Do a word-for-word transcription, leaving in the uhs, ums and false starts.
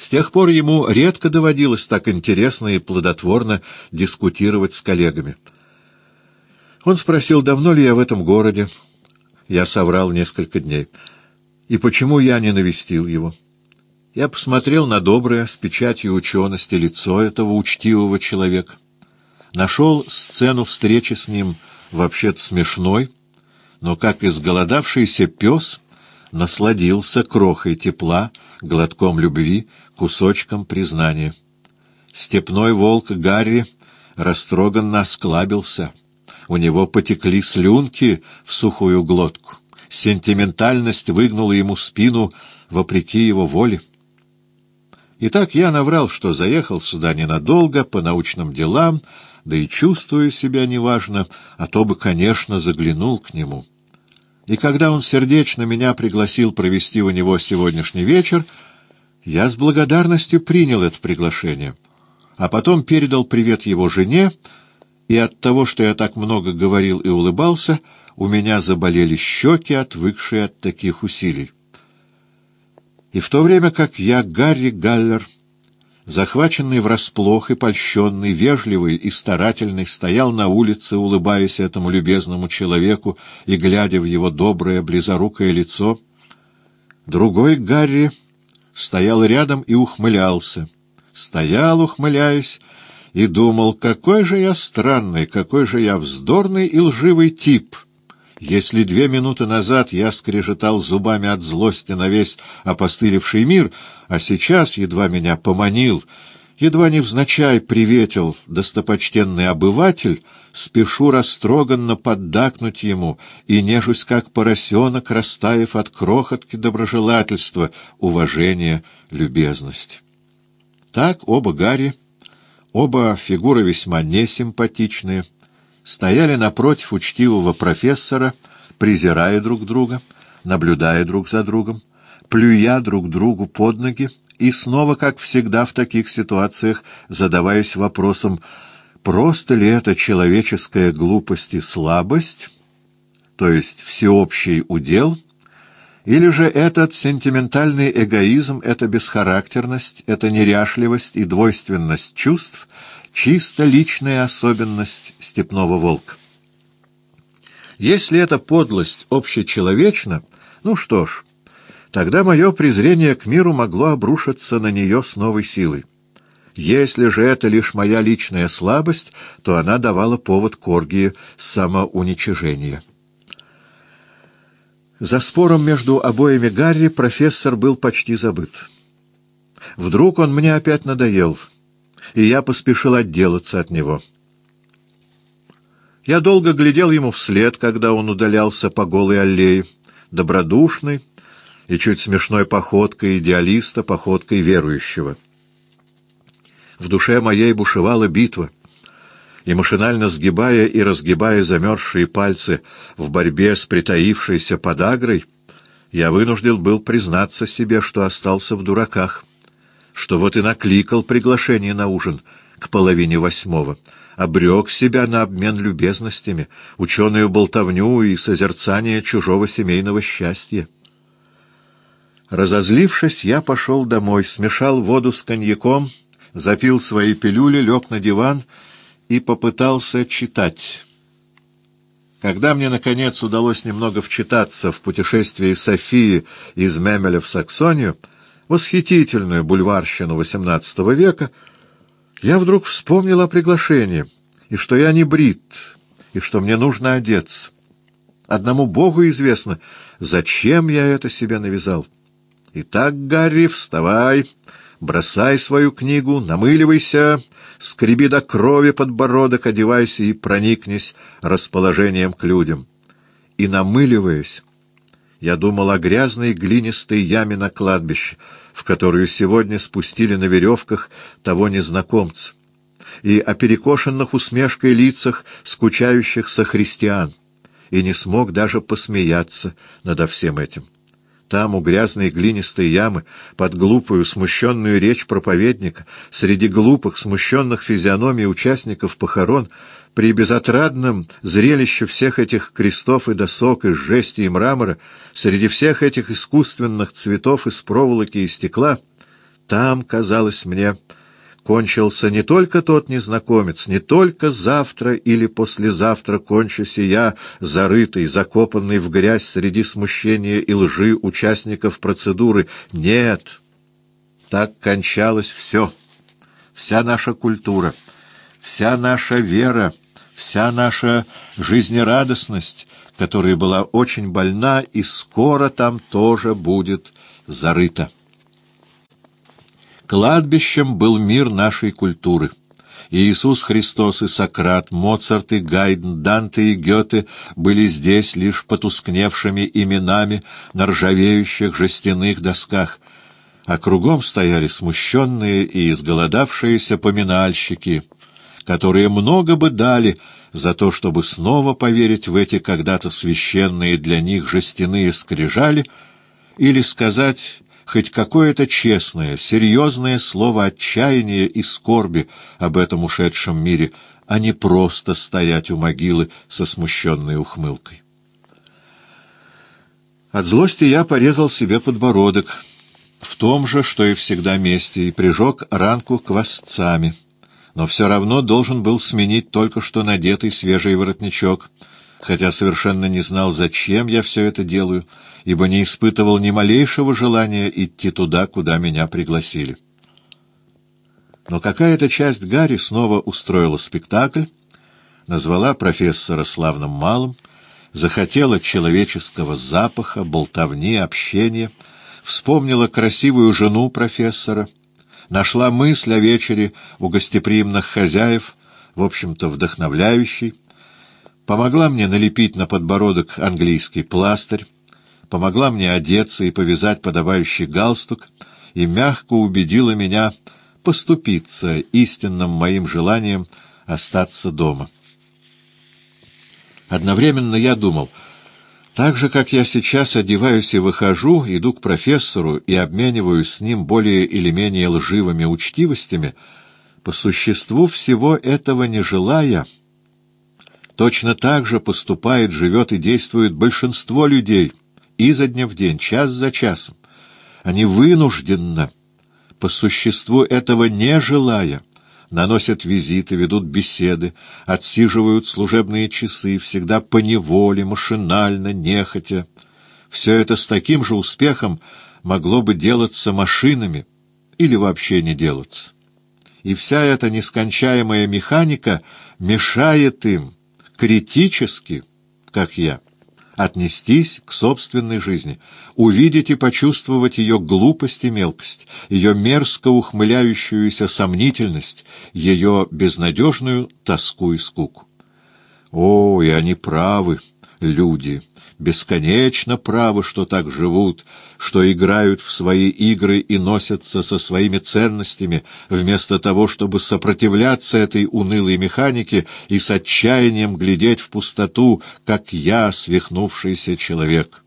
С тех пор ему редко доводилось так интересно и плодотворно дискутировать с коллегами. Он спросил, давно ли я в этом городе. Я соврал несколько дней. И почему я не навестил его? Я посмотрел на доброе, с печатью учености, лицо этого учтивого человека. Нашел сцену встречи с ним вообще-то смешной, но как изголодавшийся пес насладился крохой тепла, глотком любви, кусочком признания. Степной волк Гарри растроганно осклабился. У него потекли слюнки в сухую глотку. Сентиментальность выгнула ему спину вопреки его воле. Итак, я наврал, что заехал сюда ненадолго, по научным делам, да и чувствую себя неважно, а то бы, конечно, заглянул к нему. И когда он сердечно меня пригласил провести у него сегодняшний вечер, я с благодарностью принял это приглашение, а потом передал привет его жене, и от того, что я так много говорил и улыбался, у меня заболели щеки, отвыкшие от таких усилий. И в то время как я, Гарри Галлер, захваченный врасплох и польщенный, вежливый и старательный, стоял на улице, улыбаясь этому любезному человеку и глядя в его доброе, близорукое лицо, другой Гарри стоял рядом и ухмылялся. Стоял, ухмыляясь, и думал, какой же я странный, какой же я вздорный и лживый тип. Если две минуты назад я скрежетал зубами от злости на весь опостылевший мир, а сейчас едва меня поманил, едва невзначай приветил достопочтенный обыватель, спешу растроганно поддакнуть ему и нежусь, как поросенок, растаяв от крохотки доброжелательства, уважения, любезности. Так оба Гарри, оба фигуры весьма несимпатичные, стояли напротив учтивого профессора, презирая друг друга, наблюдая друг за другом, плюя друг другу под ноги и снова, как всегда в таких ситуациях, задаваясь вопросом, просто ли это человеческая глупость и слабость, то есть всеобщий удел, или же этот сентиментальный эгоизм, эта бесхарактерность, эта неряшливость и двойственность чувств — чисто личная особенность степного волка. Если эта подлость общечеловечна, ну что ж, тогда мое презрение к миру могло обрушиться на нее с новой силой. Если же это лишь моя личная слабость, то она давала повод к оргии самоуничижения. За спором между обоими Гарри профессор был почти забыт. Вдруг он мне опять надоел, и я поспешил отделаться от него. Я долго глядел ему вслед, когда он удалялся по голой аллее, добродушный и чуть смешной походкой идеалиста, походкой верующего. В душе моей бушевала битва, и, машинально сгибая и разгибая замерзшие пальцы в борьбе с притаившейся подагрой, я вынужден был признаться себе, что остался в дураках, что вот и накликал приглашение на ужин к половине восьмого, обрек себя на обмен любезностями, ученую болтовню и созерцание чужого семейного счастья. Разозлившись, я пошел домой, смешал воду с коньяком, запил свои пилюли, лег на диван и попытался читать. Когда мне, наконец, удалось немного вчитаться в путешествие Софии из Мемеля в Саксонию, восхитительную бульварщину восемнадцатого века, я вдруг вспомнил о приглашении, и что я не брит, и что мне нужно одеться. Одному Богу известно, зачем я это себе навязал. Итак, Гарри, вставай, бросай свою книгу, намыливайся, скреби до крови подбородок, одевайся и проникнись расположением к людям. И, намыливаясь, я думал о грязной глинистой яме на кладбище, в которую сегодня спустили на веревках того незнакомца, и о перекошенных усмешкой лицах скучающих сохристиан, и не смог даже посмеяться над всем этим. Там, у грязной глинистой ямы, под глупую, смущенную речь проповедника, среди глупых, смущенных физиономий участников похорон, при безотрадном зрелище всех этих крестов и досок из жести и мрамора, среди всех этих искусственных цветов из проволоки и стекла, там, казалось мне, кончился не только тот незнакомец, не только завтра или послезавтра кончусь и я, зарытый, закопанный в грязь среди смущения и лжи участников процедуры. Нет, так кончалось все, вся наша культура, вся наша вера, вся наша жизнерадостность, которая была очень больна и скоро там тоже будет зарыта. Кладбищем был мир нашей культуры. И Иисус Христос, и Сократ, Моцарт и Гайдн, Данте и Гёте были здесь лишь потускневшими именами на ржавеющих жестяных досках, а кругом стояли смущенные и изголодавшиеся поминальщики, которые много бы дали за то, чтобы снова поверить в эти когда-то священные для них жестяные скрижали или сказать хоть какое-то честное, серьезное слово отчаяния и скорби об этом ушедшем мире, а не просто стоять у могилы со смущенной ухмылкой. От злости я порезал себе подбородок в том же, что и всегда месте, и прижег ранку квасцами, но все равно должен был сменить только что надетый свежий воротничок, хотя совершенно не знал, зачем я все это делаю, ибо не испытывал ни малейшего желания идти туда, куда меня пригласили. Но какая-то часть Гарри снова устроила спектакль, назвала профессора славным малым, захотела человеческого запаха, болтовни, общения, вспомнила красивую жену профессора, нашла мысль о вечере у гостеприимных хозяев, в общем-то вдохновляющей, помогла мне налепить на подбородок английский пластырь, помогла мне одеться и повязать подобающий галстук и мягко убедила меня поступиться истинным моим желанием остаться дома. Одновременно я думал, так же, как я сейчас одеваюсь и выхожу, иду к профессору и обмениваюсь с ним более или менее лживыми учтивостями, по существу всего этого не желая, точно так же поступает, живет и действует большинство людей, изо дня в день, час за часом. Они вынужденно, по существу этого не желая, наносят визиты, ведут беседы, отсиживают служебные часы, всегда поневоле, машинально, нехотя. Все это с таким же успехом могло бы делаться машинами или вообще не делаться. И вся эта нескончаемая механика мешает им критически, как я, отнестись к собственной жизни, увидеть и почувствовать ее глупость и мелкость, ее мерзко ухмыляющуюся сомнительность, ее безнадежную тоску и скуку. О, и они правы, люди, бесконечно правы, что так живут, что играют в свои игры и носятся со своими ценностями, вместо того, чтобы сопротивляться этой унылой механике и с отчаянием глядеть в пустоту, как я, свихнувшийся человек.